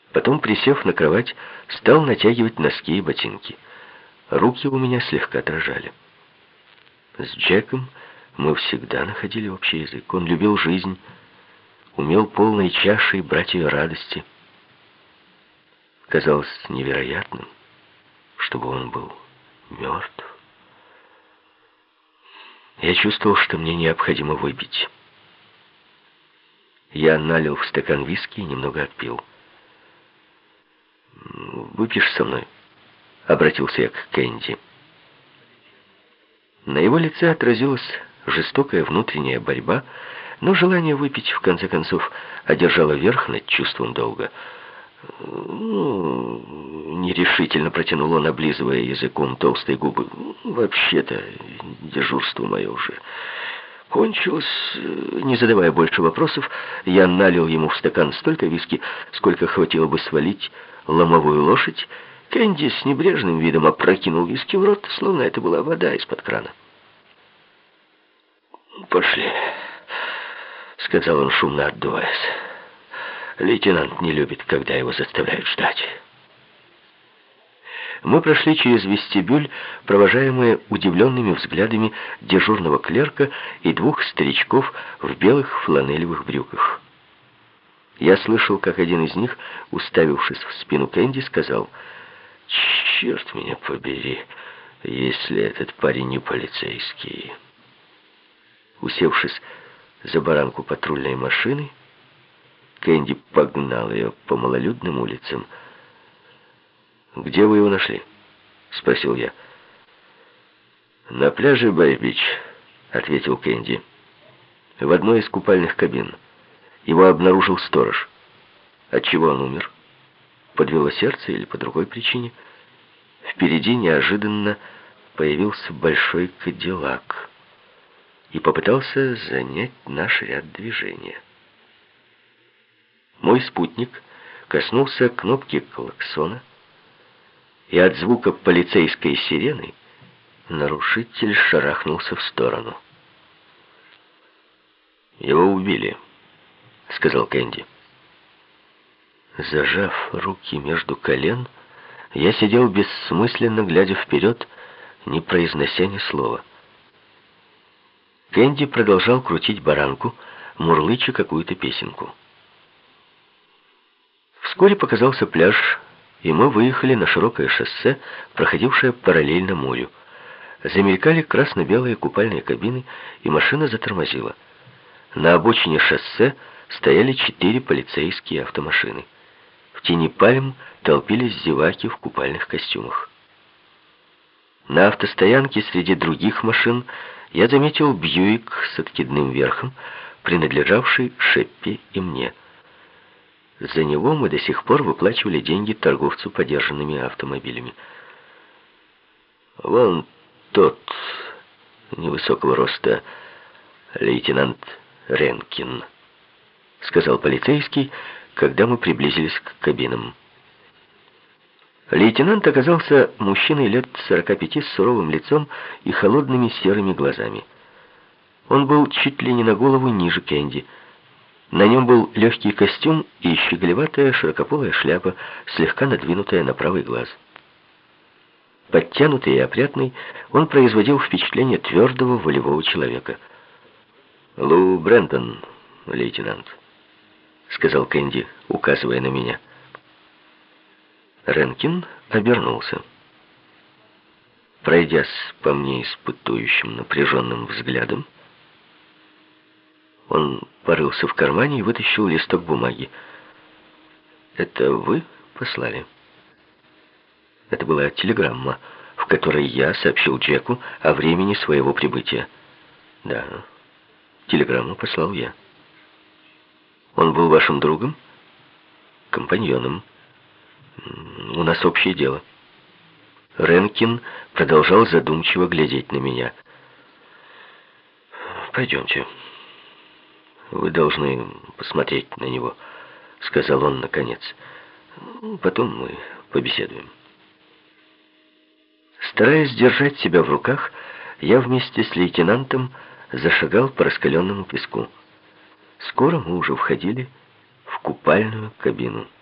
Потом, присев на кровать, стал натягивать носки и ботинки. Руки у меня слегка дрожали. С Джеком мы всегда находили общий язык. Он любил жизнь, умел полной чашей брать ее радости. Казалось невероятным, чтобы он был мертв. Я чувствовал, что мне необходимо выпить. Я налил в стакан виски и немного отпил. «Выпьешь со мной?» — обратился я к Кэнди. На его лице отразилась жестокая внутренняя борьба, но желание выпить, в конце концов, одержало верх над чувством долга. Нерешительно протянул он, облизывая языком толстые губы. «Вообще-то, дежурство мое уже кончилось». Не задавая больше вопросов, я налил ему в стакан столько виски, сколько хватило бы свалить ломовую лошадь. Кэнди с небрежным видом опрокинул виски в рот, словно это была вода из-под крана. «Пошли», — сказал он, шумно отдуваясь. «Лейтенант не любит, когда его заставляют ждать». Мы прошли через вестибюль, провожаемые удивленными взглядами дежурного клерка и двух старичков в белых фланелевых брюках. Я слышал, как один из них, уставившись в спину Кэнди, сказал: «Черт меня побери, если этот парень не полицейский». Усевшись за баранку патрульной машины, Кэнди погнал ее по малолюдным улицам. «Где вы его нашли?» — спросил я. «На пляже Бэй-Бич», — ответил Кэнди. «В одной из купальных кабин. Его обнаружил сторож. Отчего он умер? Подвело сердце или по другой причине?» Впереди неожиданно появился большой кадиллак и попытался занять наш ряд движения. Мой спутник коснулся кнопки клаксона, и от звука полицейской сирены нарушитель шарахнулся в сторону. «Его убили», — сказал Кэнди. Зажав руки между колен, я сидел бессмысленно, глядя вперед, не произнося ни слова. Кэнди продолжал крутить баранку, мурлыча какую-то песенку. Вскоре показался пляж, и мы выехали на широкое шоссе, проходившее параллельно морю. Замелькали красно-белые купальные кабины, и машина затормозила. На обочине шоссе стояли 4 полицейские автомашины. В тени пальм толпились зеваки в купальных костюмах. На автостоянке среди других машин я заметил Бьюик с откидным верхом, принадлежавший Шеппи и мне. За него мы до сих пор выплачивали деньги торговцу подержанными автомобилями. «Вон тот невысокого роста лейтенант Ренкин», — сказал полицейский, когда мы приблизились к кабинам. Лейтенант оказался мужчиной лет 45 с суровым лицом и холодными серыми глазами. Он был чуть ли не на голову ниже Кэнди. На нем был легкий костюм и щеголеватая широкополая шляпа, слегка надвинутая на правый глаз. Подтянутый и опрятный, он производил впечатление твердого волевого человека. «Лу Брентон, лейтенант», — сказал Кэнди, указывая на меня. Ренкин обернулся. Пройдясь по мне испытующим напряженным взглядом, он порылся в кармане и вытащил листок бумаги. «Это вы послали?» Это была телеграмма, в которой я сообщил Джеку о времени своего прибытия. «Да, телеграмму послал я». «Он был вашим другом?» «Компаньоном. У нас общее дело». Ренкин продолжал задумчиво глядеть на меня. «Пойдемте. Вы должны посмотреть на него», — сказал он наконец. «Потом мы побеседуем». Стараясь держать себя в руках, я вместе с лейтенантом зашагал по раскаленному песку. Скоро мы уже входили в купальную кабину.